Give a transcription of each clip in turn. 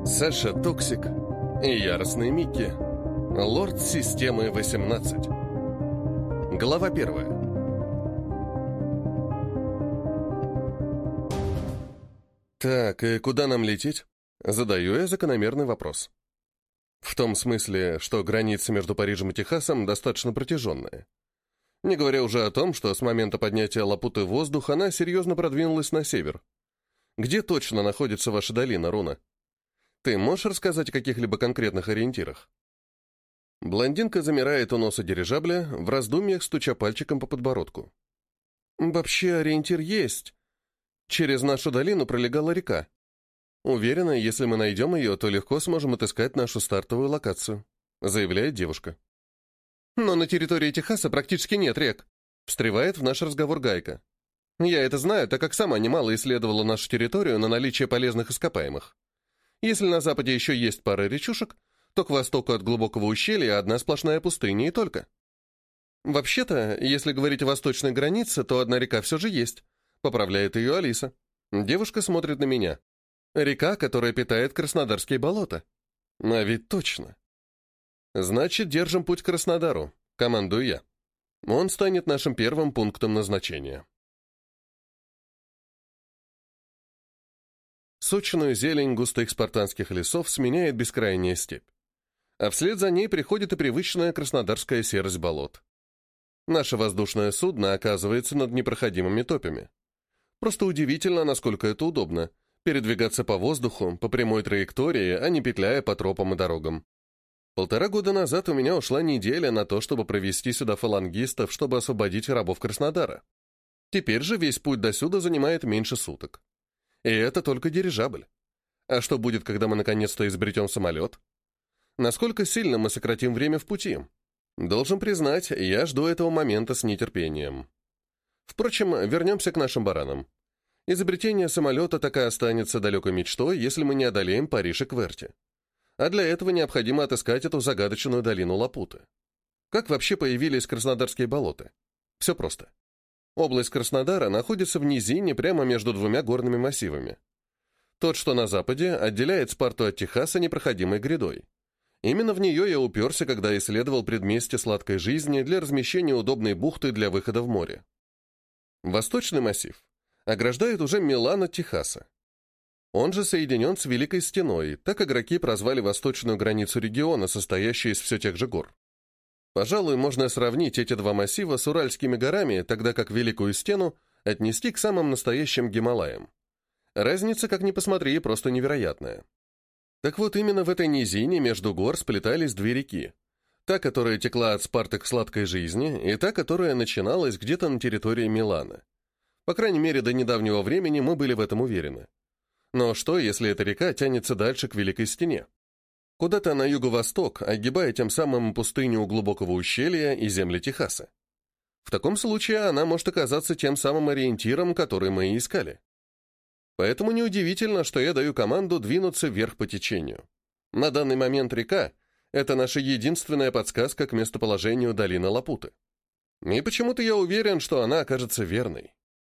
Саша Токсик и яростный Микки. Лорд системы 18. Глава 1. Так, и куда нам лететь? Задаю я закономерный вопрос. В том смысле, что граница между Парижем и Техасом достаточно протяженная. Не говоря уже о том, что с момента поднятия Лапуты в воздух она серьезно продвинулась на север. Где точно находится ваша долина, Руна? Ты можешь рассказать о каких-либо конкретных ориентирах? Блондинка замирает у носа дирижабля, в раздумьях стуча пальчиком по подбородку. Вообще ориентир есть. Через нашу долину пролегала река. Уверена, если мы найдем ее, то легко сможем отыскать нашу стартовую локацию, заявляет девушка. Но на территории Техаса практически нет рек, встревает в наш разговор Гайка. Я это знаю, так как сама немало исследовала нашу территорию на наличие полезных ископаемых. Если на западе еще есть пара речушек, то к востоку от глубокого ущелья одна сплошная пустыня и только. Вообще-то, если говорить о восточной границе, то одна река все же есть, поправляет ее Алиса. Девушка смотрит на меня. Река, которая питает Краснодарские болота. А ведь точно. Значит, держим путь к Краснодару, командую я. Он станет нашим первым пунктом назначения. Сочную зелень густых спартанских лесов сменяет бескрайняя степь. А вслед за ней приходит и привычная краснодарская серость болот. Наше воздушное судно оказывается над непроходимыми топями. Просто удивительно, насколько это удобно — передвигаться по воздуху, по прямой траектории, а не петляя по тропам и дорогам. 1,5 года назад у меня ушла неделя на то, чтобы провести сюда фалангистов, чтобы освободить рабов Краснодара. Теперь же весь путь досюда занимает меньше суток. И это только дирижабль. А что будет, когда мы наконец-то изобретем самолет? Насколько сильно мы сократим время в пути? Должен признать, я жду этого момента с нетерпением. Впрочем, вернемся к нашим баранам. Изобретение самолета так и останется далекой мечтой, если мы не одолеем Париж и Кверти. А для этого необходимо отыскать эту загадочную долину Лапуты. Как вообще появились Краснодарские болота? Все просто. Область Краснодара находится в низине прямо между двумя горными массивами. Тот, что на западе, отделяет Спарту от Техаса непроходимой грядой. Именно в нее я уперся, когда исследовал предместье сладкой жизни для размещения удобной бухты для выхода в море. Восточный массив ограждает уже Милан от Техаса. Он же соединен с Великой Стеной, так игроки прозвали восточную границу региона, состоящую из все тех же гор. Пожалуй, можно сравнить эти два массива с Уральскими горами, тогда как Великую Стену отнести к самым настоящим Гималаям. Разница, как ни посмотри, просто невероятная. Так вот, именно в этой низине между гор сплетались две реки. Та, которая текла от Спарты к сладкой жизни, и та, которая начиналась где-то на территории Милана. По крайней мере, до недавнего времени мы были в этом уверены. Но что, если эта река тянется дальше к Великой Стене? Куда-то на юго-восток, огибая тем самым пустыню у глубокого ущелья и земли Техаса. В таком случае она может оказаться тем самым ориентиром, который мы и искали. Поэтому неудивительно, что я даю команду двинуться вверх по течению. На данный момент река — это наша единственная подсказка к местоположению долины Лапуты. И почему-то я уверен, что она окажется верной.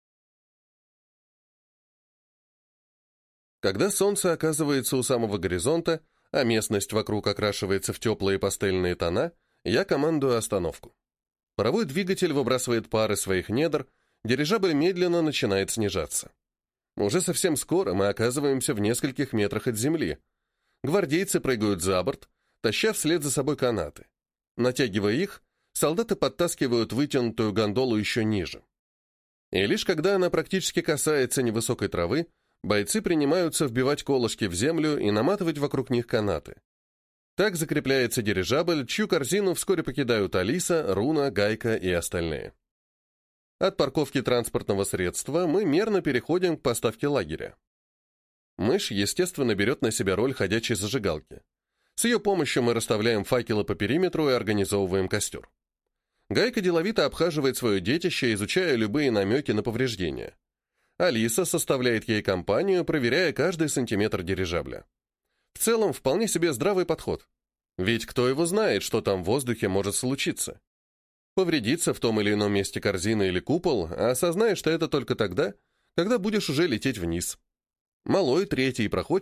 Когда солнце оказывается у самого горизонта, а местность вокруг окрашивается в теплые пастельные тона, я командую остановку. Паровой двигатель выбрасывает пары своих недр, дирижабль медленно начинает снижаться. Уже совсем скоро мы оказываемся в нескольких метрах от земли. Гвардейцы прыгают за борт, таща вслед за собой канаты. Натягивая их, солдаты подтаскивают вытянутую гондолу еще ниже. И лишь когда она практически касается невысокой травы, бойцы принимаются вбивать колышки в землю и наматывать вокруг них канаты. Так закрепляется дирижабль, чью корзину вскоре покидают Алиса, Руна, Гайка и остальные. От парковки транспортного средства мы мерно переходим к поставке лагеря. Мышь, естественно, берет на себя роль ходячей зажигалки. С ее помощью мы расставляем факелы по периметру и организовываем костер. Гайка деловито обхаживает свое детище, изучая любые намеки на повреждения. Алиса составляет ей компанию, проверяя каждый сантиметр дирижабля. В целом, вполне себе здравый подход. Ведь кто его знает, что там в воздухе может случиться? Повредиться в том или ином месте корзина или купол, а осознаешь, что это только тогда, когда будешь уже лететь вниз. Малой, третий проходчик,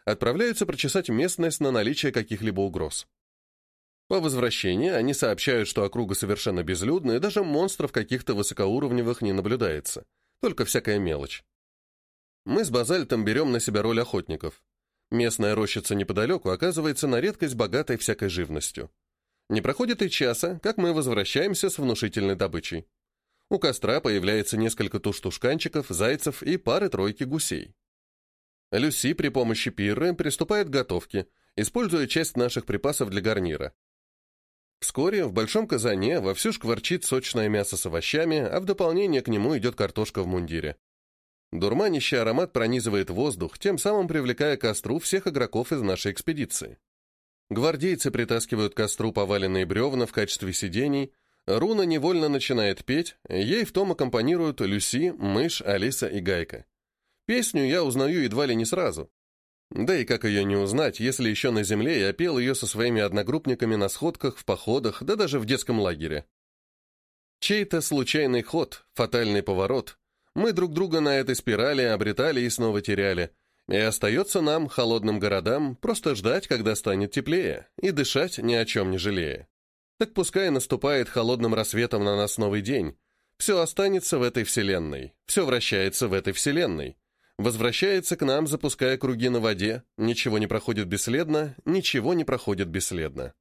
отправляются прочесать местность на наличие каких-либо угроз. По возвращении они сообщают, что округа совершенно безлюдна, и даже монстров каких-то высокоуровневых не наблюдается, только всякая мелочь. Мы с Базальтом берем на себя роль охотников. Местная рощица неподалеку оказывается на редкость богатой всякой живностью. Не проходит и часа, как мы возвращаемся с внушительной добычей. У костра появляется несколько туш-тушканчиков, зайцев и пары-тройки гусей. Люси при помощи пирры приступает к готовке, используя часть наших припасов для гарнира. Вскоре в большом казане вовсю шкварчит сочное мясо с овощами, а в дополнение к нему идет картошка в мундире. Дурманящий аромат пронизывает воздух, тем самым привлекая к костру всех игроков из нашей экспедиции. Гвардейцы притаскивают к костру поваленные бревна в качестве сидений, Руна невольно начинает петь, ей в том аккомпанируют Люси, Мышь, Алиса и Гайка. Песню я узнаю едва ли не сразу. Да и как ее не узнать, если еще на земле я пел ее со своими одногруппниками на сходках, в походах, да даже в детском лагере. Чей-то случайный ход, фатальный поворот. Мы друг друга на этой спирали обретали и снова теряли. И остается нам, холодным городам, просто ждать, когда станет теплее, и дышать ни о чем не жалея. Так пускай наступает холодным рассветом на нас новый день. Все останется в этой вселенной, все вращается в этой вселенной. Возвращается к нам, запуская круги на воде, ничего не проходит бесследно, ничего не проходит бесследно.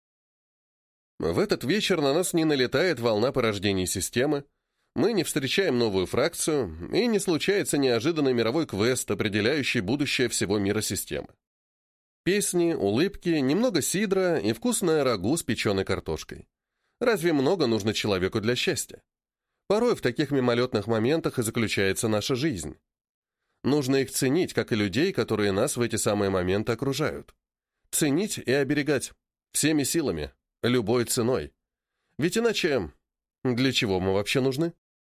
В этот вечер на нас не налетает волна порождений системы, мы не встречаем новую фракцию, и не случается неожиданный мировой квест, определяющий будущее всего мира системы. Песни, улыбки, немного сидра и вкусное рагу с печеной картошкой. Разве много нужно человеку для счастья? Порой в таких мимолетных моментах и заключается наша жизнь. Нужно их ценить, как и людей, которые нас в эти самые моменты окружают. Ценить и оберегать. Всеми силами. Любой ценой. Ведь иначе... Для чего мы вообще нужны?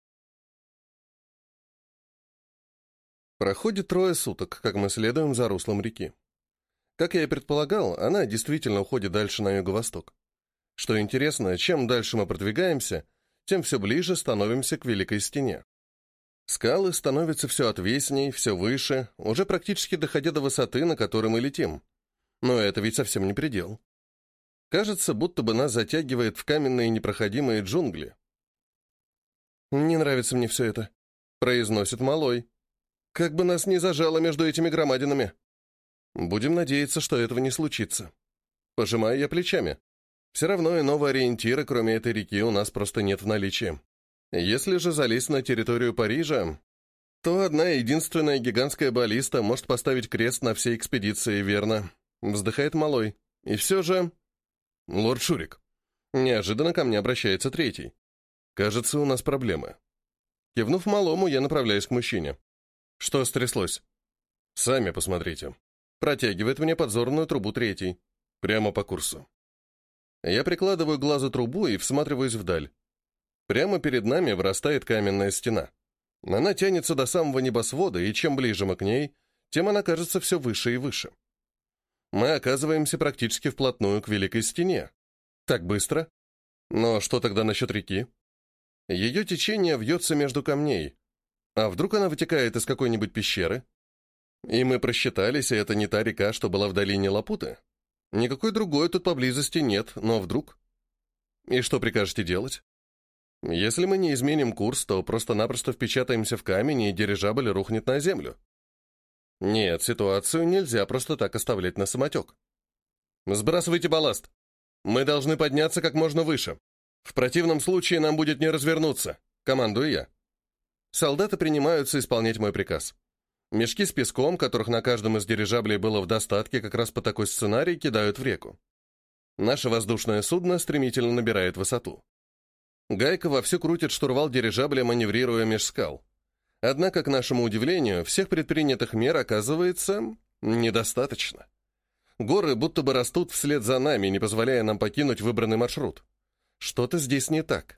Проходит 3 суток, как мы следуем за руслом реки. Как я и предполагал, она действительно уходит дальше на юго-восток. Что интересно, чем дальше мы продвигаемся, тем все ближе становимся к Великой Стене. Скалы становятся все отвесней, все выше, уже практически доходя до высоты, на которой мы летим. Но это ведь совсем не предел. Кажется, будто бы нас затягивает в каменные непроходимые джунгли. «Не нравится мне все это», — произносит малой. «Как бы нас не зажало между этими громадинами». Будем надеяться, что этого не случится. Пожимаю я плечами. Все равно иного ориентира, кроме этой реки, у нас просто нет в наличии. Если же залезть на территорию Парижа, то одна единственная гигантская баллиста может поставить крест на всей экспедиции, верно? Вздыхает малой. И все же... Лорд Шурик. Неожиданно ко мне обращается третий. Кажется, у нас проблемы. Кивнув малому, я направляюсь к мужчине. Что стряслось? Сами посмотрите. Протягивает мне подзорную трубу третий. Прямо по курсу. Я прикладываю к глазу трубу и всматриваюсь вдаль. Прямо перед нами вырастает каменная стена. Она тянется до самого небосвода, и чем ближе мы к ней, тем она кажется все выше и выше. Мы оказываемся практически вплотную к Великой Стене. Так быстро? Но что тогда насчет реки? Ее течение вьется между камней. А вдруг она вытекает из какой-нибудь пещеры? И мы просчитались, и это не та река, что была в долине Лапуты. Никакой другой тут поблизости нет, но вдруг... И что прикажете делать? Если мы не изменим курс, то просто-напросто впечатаемся в камень, и дирижабль рухнет на землю. Нет, ситуацию нельзя просто так оставлять на самотек. Сбрасывайте балласт. Мы должны подняться как можно выше. В противном случае нам будет не развернуться. Командую я. Солдаты принимаются исполнять мой приказ. Мешки с песком, которых на каждом из дирижаблей было в достатке, как раз по такой сценарий кидают в реку. Наше воздушное судно стремительно набирает высоту. Гайка вовсю крутит штурвал дирижабля, маневрируя меж скал. Однако, к нашему удивлению, всех предпринятых мер оказывается недостаточно. Горы будто бы растут вслед за нами, не позволяя нам покинуть выбранный маршрут. Что-то здесь не так.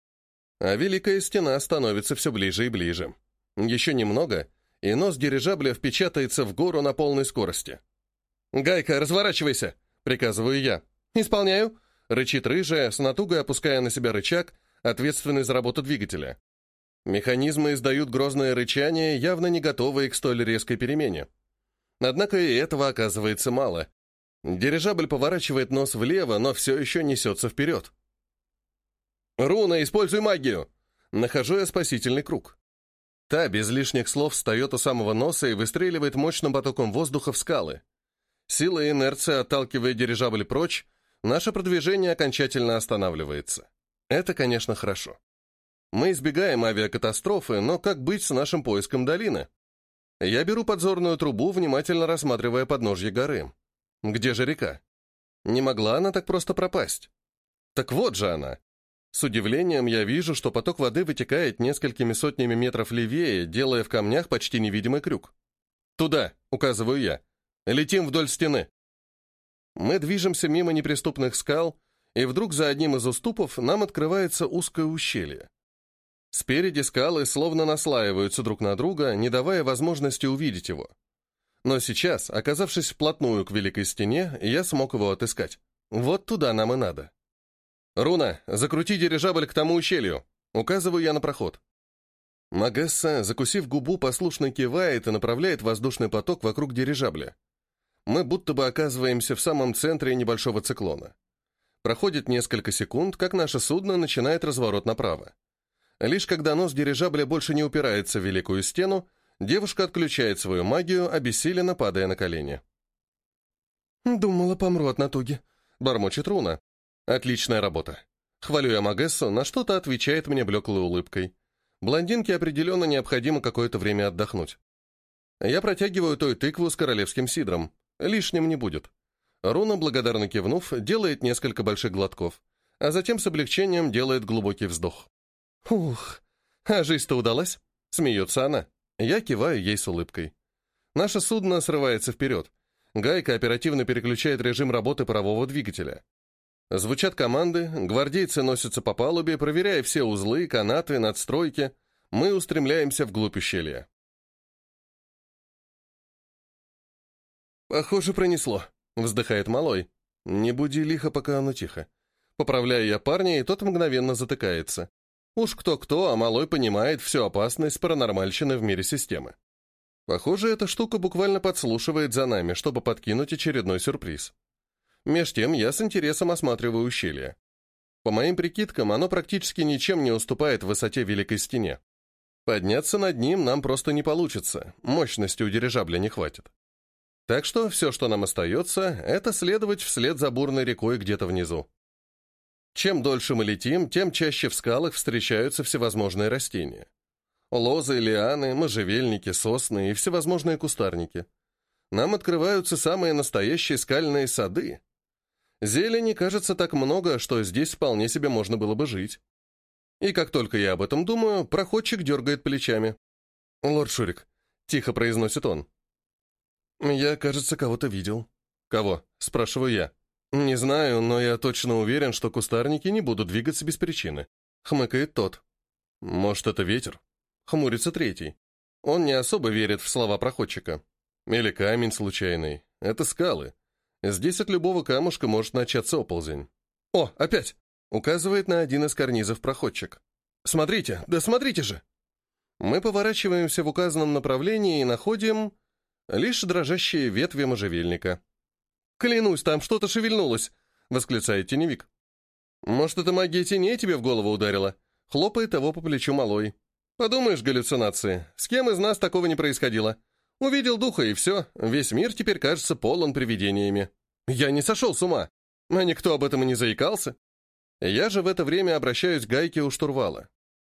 А Великая Стена становится все ближе и ближе. Еще немного, и нос дирижабля впечатается в гору на полной скорости. «Гайка, разворачивайся!» — приказываю я. «Исполняю!» — рычит рыжая, с натугой опуская на себя рычаг, ответственный за работу двигателя. Механизмы издают грозное рычание, явно не готовые к столь резкой перемене. Однако и этого оказывается мало. Дирижабль поворачивает нос влево, но все еще несется вперед. «Руна, используй магию!» Нахожу я спасительный круг. Та без лишних слов встает у самого носа и выстреливает мощным потоком воздуха в скалы. Сила и инерция отталкивая дирижабль прочь, наше продвижение окончательно останавливается. Это, конечно, хорошо. Мы избегаем авиакатастрофы, но как быть с нашим поиском долины? Я беру подзорную трубу, внимательно рассматривая подножье горы. Где же река? Не могла она так просто пропасть. Так вот же она. С удивлением я вижу, что поток воды вытекает несколькими сотнями метров левее, делая в камнях почти невидимый крюк. «Туда!» — указываю я. «Летим вдоль стены». Мы движемся мимо неприступных скал, и вдруг за одним из уступов нам открывается узкое ущелье. Спереди скалы словно наслаиваются друг на друга, не давая возможности увидеть его. Но сейчас, оказавшись вплотную к Великой Стене, я смог его отыскать. Вот туда нам и надо. «Руна, закрути дирижабль к тому ущелью!» Указываю я на проход. Магесса, закусив губу, послушно кивает и направляет воздушный поток вокруг дирижабля. Мы будто бы оказываемся в самом центре небольшого циклона. Проходит несколько секунд, как наше судно начинает разворот направо. Лишь когда нос дирижабля больше не упирается в Великую Стену, девушка отключает свою магию, обессиленно падая на колени. «Думала, помру от натуги», — бормочет Руна. «Отличная работа». Хвалю я Магессу, на что-то отвечает мне блеклой улыбкой. Блондинке определенно необходимо какое-то время отдохнуть. Я протягиваю той тыкву с королевским сидром. Лишним не будет. Руна, благодарно кивнув, делает несколько больших глотков, а затем с облегчением делает глубокий вздох. «Ух, а жизнь-то удалась?» — смеется она. Я киваю ей с улыбкой. Наше судно срывается вперед. Гайка оперативно переключает режим работы парового двигателя. Звучат команды, гвардейцы носятся по палубе, проверяя все узлы, канаты, надстройки. Мы устремляемся вглубь ущелья. «Похоже, пронесло», — вздыхает малой. «Не буди лихо, пока оно тихо». Поправляю я парня, и тот мгновенно затыкается. Уж кто-кто, а малой понимает всю опасность паранормальщины в мире системы. Похоже, эта штука буквально подслушивает за нами, чтобы подкинуть очередной сюрприз. Меж тем я с интересом осматриваю ущелье. По моим прикидкам, оно практически ничем не уступает высоте Великой Стене. Подняться над ним нам просто не получится, мощности у дирижабля не хватит. Так что все, что нам остается, это следовать вслед за бурной рекой где-то внизу. Чем дольше мы летим, тем чаще в скалах встречаются всевозможные растения. Лозы, лианы, можжевельники, сосны и всевозможные кустарники. Нам открываются самые настоящие скальные сады. Зелени, кажется, так много, что здесь вполне себе можно было бы жить. И как только я об этом думаю, проходчик дергает плечами. «Лорд Шурик», — тихо произносит он. «Я, кажется, кого-то видел». «Кого?» — спрашиваю я. «Не знаю, но я точно уверен, что кустарники не будут двигаться без причины», — хмыкает тот. «Может, это ветер?» — хмурится третий. Он не особо верит в слова проходчика. «Или камень случайный. Это скалы. Здесь от любого камушка может начаться оползень». «О, опять!» — указывает на один из карнизов проходчик. «Смотрите, да смотрите же!» Мы поворачиваемся в указанном направлении и находим лишь дрожащие ветви можжевельника. «Клянусь, там что-то шевельнулось!» — восклицает теневик. «Может, это магия теней тебе в голову ударила?» — хлопает его по плечу малой. «Подумаешь, галлюцинации. С кем из нас такого не происходило? Увидел духа, и все. Весь мир теперь кажется полон привидениями. Я не сошел с ума. А никто об этом и не заикался. Я же в это время обращаюсь к Гайке у штурвала.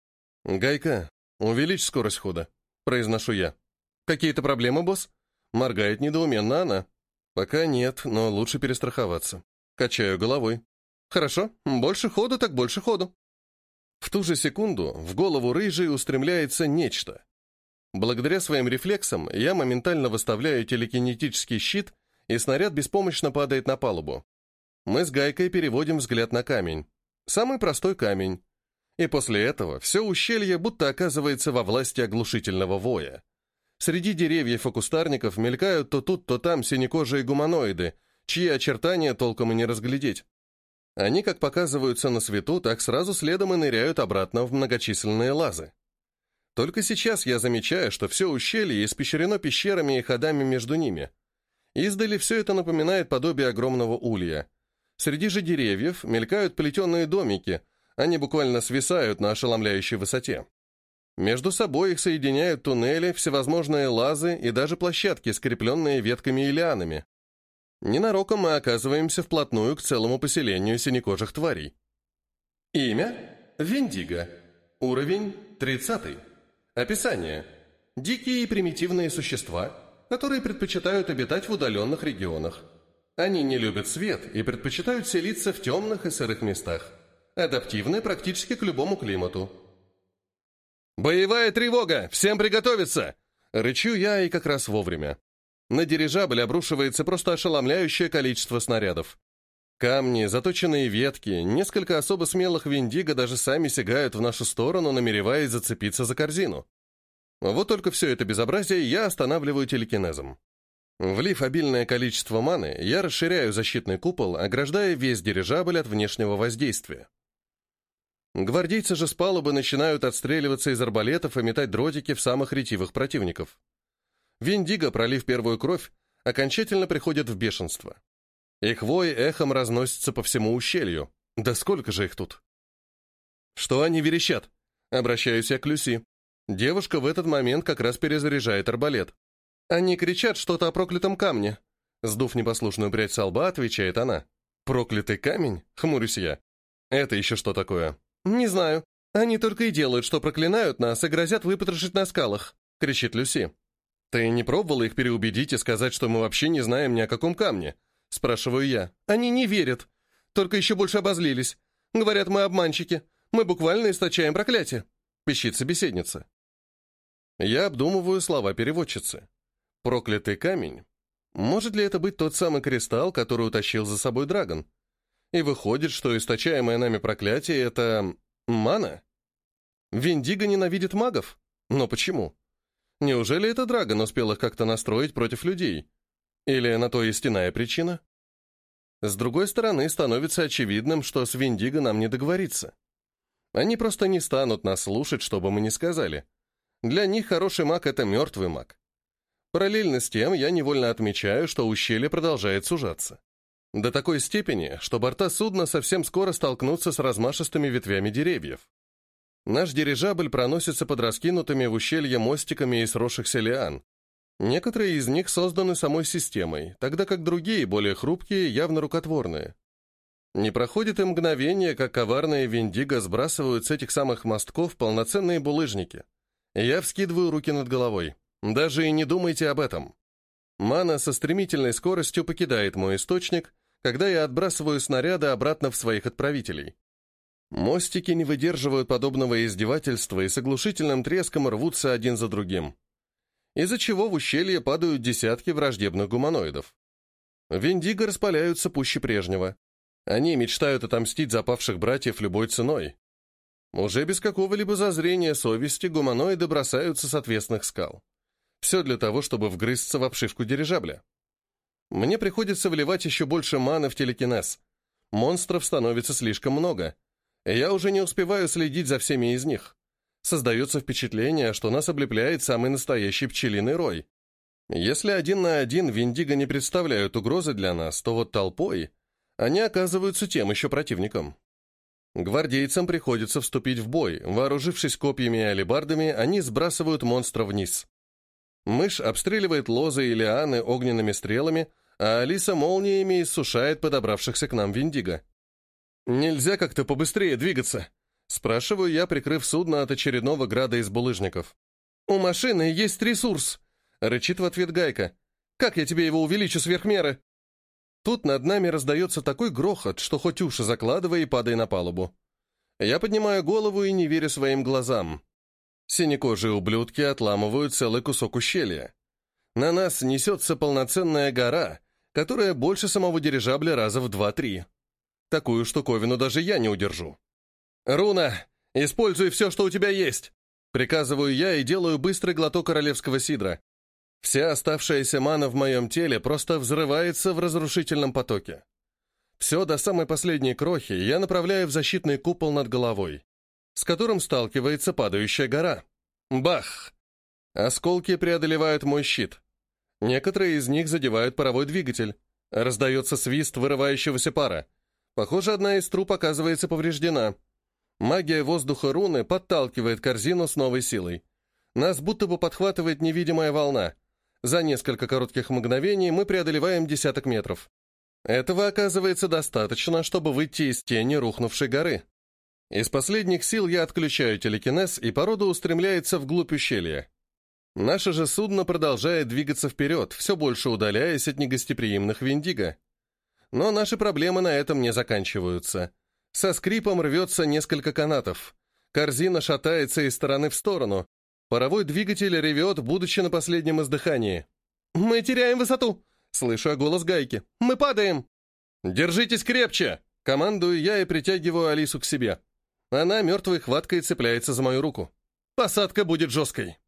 «Гайка, увеличь скорость хода», — произношу я. «Какие-то проблемы, босс?» — моргает недоуменно она. «Пока нет, но лучше перестраховаться». Качаю головой. «Хорошо, больше ходу, так больше ходу». В ту же секунду в голову рыжей устремляется нечто. Благодаря своим рефлексам я моментально выставляю телекинетический щит, и снаряд беспомощно падает на палубу. Мы с Гайкой переводим взгляд на камень. Самый простой камень. И после этого все ущелье будто оказывается во власти оглушительного воя. Среди деревьев и кустарников мелькают то тут, то там синекожие гуманоиды, чьи очертания толком и не разглядеть. Они как показываются на свету, так сразу следом и ныряют обратно в многочисленные лазы. Только сейчас я замечаю, что все ущелье испещрено пещерами и ходами между ними. Издали все это напоминает подобие огромного улья. Среди же деревьев мелькают плетеные домики, они буквально свисают на ошеломляющей высоте. Между собой их соединяют туннели, всевозможные лазы и даже площадки, скрепленные ветками и лианами. Ненароком мы оказываемся вплотную к целому поселению синекожих тварей. Имя – Вендиго. Уровень – 30. Описание – дикие и примитивные существа, которые предпочитают обитать в удаленных регионах. Они не любят свет и предпочитают селиться в темных и сырых местах. Адаптивны практически к любому климату. «Боевая тревога! Всем приготовиться!» Рычу я и как раз вовремя. На дирижабль обрушивается просто ошеломляющее количество снарядов. Камни, заточенные ветки, несколько особо смелых виндиго даже сами сигают в нашу сторону, намереваясь зацепиться за корзину. Вот только все это безобразие я останавливаю телекинезом. Влив обильное количество маны, я расширяю защитный купол, ограждая весь дирижабль от внешнего воздействия. Гвардейцы же с палубы начинают отстреливаться из арбалетов и метать дротики в самых ретивых противников. Виндиго, пролив первую кровь, окончательно приходят в бешенство. Их вой эхом разносится по всему ущелью. Да сколько же их тут? Что они верещат? Обращаюсь я к Люси. Девушка в этот момент как раз перезаряжает арбалет. Они кричат что-то о проклятом камне. Сдув непослушную прядь со лба, отвечает она. Проклятый камень? Хмурюсь я. Это еще что такое? Не знаю. Они только и делают, что проклинают нас и грозят выпотрошить на скалах, кричит Люси. Ты не пробовала их переубедить и сказать, что мы вообще не знаем ни о каком камне? Спрашиваю я. Они не верят. Только еще больше обозлились. Говорят, мы обманщики. Мы буквально источаем проклятие. Пищит собеседница. Я обдумываю слова переводчицы. Проклятый камень. Может ли это быть тот самый кристалл, который утащил за собой Драгон? И выходит, что источаемое нами проклятие — это мана? Виндиго ненавидит магов? Но почему? Неужели это Драгон успел их как-то настроить против людей? Или на то истинная причина? С другой стороны, становится очевидным, что с Виндиго нам не договориться. Они просто не станут нас слушать, что бы мы ни сказали. Для них хороший маг — это мертвый маг. Параллельно с тем я невольно отмечаю, что ущелье продолжает сужаться. До такой степени, что борта судна совсем скоро столкнутся с размашистыми ветвями деревьев. Наш дирижабль проносится под раскинутыми в ущелье мостиками из сросшихся лиан. Некоторые из них созданы самой системой, тогда как другие, более хрупкие, явно рукотворные. Не проходит и мгновение, как коварные виндиго сбрасывают с этих самых мостков полноценные булыжники. Я вскидываю руки над головой. Даже и не думайте об этом. Мана со стремительной скоростью покидает мой источник, когда я отбрасываю снаряды обратно в своих отправителей. Мостики не выдерживают подобного издевательства и с оглушительным треском рвутся один за другим, из-за чего в ущелье падают десятки враждебных гуманоидов. Виндиго распаляются пуще прежнего. Они мечтают отомстить за павших братьев любой ценой. Уже без какого-либо зазрения совести гуманоиды бросаются с отвесных скал. Все для того, чтобы вгрызться в обшивку дирижабля. Мне приходится вливать еще больше маны в телекинез. Монстров становится слишком много. Я уже не успеваю следить за всеми из них. Создается впечатление, что нас облепляет самый настоящий пчелиный рой. Если один на один виндиго не представляют угрозы для нас, то вот толпой они оказываются тем еще противником. Гвардейцам приходится вступить в бой. Вооружившись копьями и алебардами, они сбрасывают монстра вниз. Мышь обстреливает лозы и лианы огненными стрелами, а Алиса молниями иссушает подобравшихся к нам виндиго. «Нельзя как-то побыстрее двигаться?» Спрашиваю я, прикрыв судно от очередного града из булыжников. «У машины есть ресурс!» — рычит в ответ Гайка. «Как я тебе его увеличу сверх меры?» Тут над нами раздается такой грохот, что хоть уши закладывай и падай на палубу. Я поднимаю голову и не верю своим глазам. Синекожие ублюдки отламывают целый кусок ущелья. На нас несется полноценная гора, которая больше самого дирижабля раза в 2-3. Такую штуковину даже я не удержу. «Руна, используй все, что у тебя есть!» Приказываю я и делаю быстрый глоток королевского сидра. Вся оставшаяся мана в моем теле просто взрывается в разрушительном потоке. Все до самой последней крохи я направляю в защитный купол над головой, с которым сталкивается падающая гора. Бах! Осколки преодолевают мой щит. Некоторые из них задевают паровой двигатель. Раздается свист вырывающегося пара. Похоже, одна из труб оказывается повреждена. Магия воздуха руны подталкивает корзину с новой силой. Нас будто бы подхватывает невидимая волна. За несколько коротких мгновений мы преодолеваем десяток метров. Этого оказывается достаточно, чтобы выйти из тени рухнувшей горы. Из последних сил я отключаю телекинез, и порода устремляется вглубь ущелья. Наше же судно продолжает двигаться вперед, все больше удаляясь от негостеприимных Виндиго. Но наши проблемы на этом не заканчиваются. Со скрипом рвется несколько канатов. Корзина шатается из стороны в сторону. Паровой двигатель ревет, будучи на последнем издыхании. «Мы теряем высоту!» — слышу я голос Гайки. «Мы падаем!» «Держитесь крепче!» — командую я и притягиваю Алису к себе. Она мертвой хваткой цепляется за мою руку. «Посадка будет жесткой!»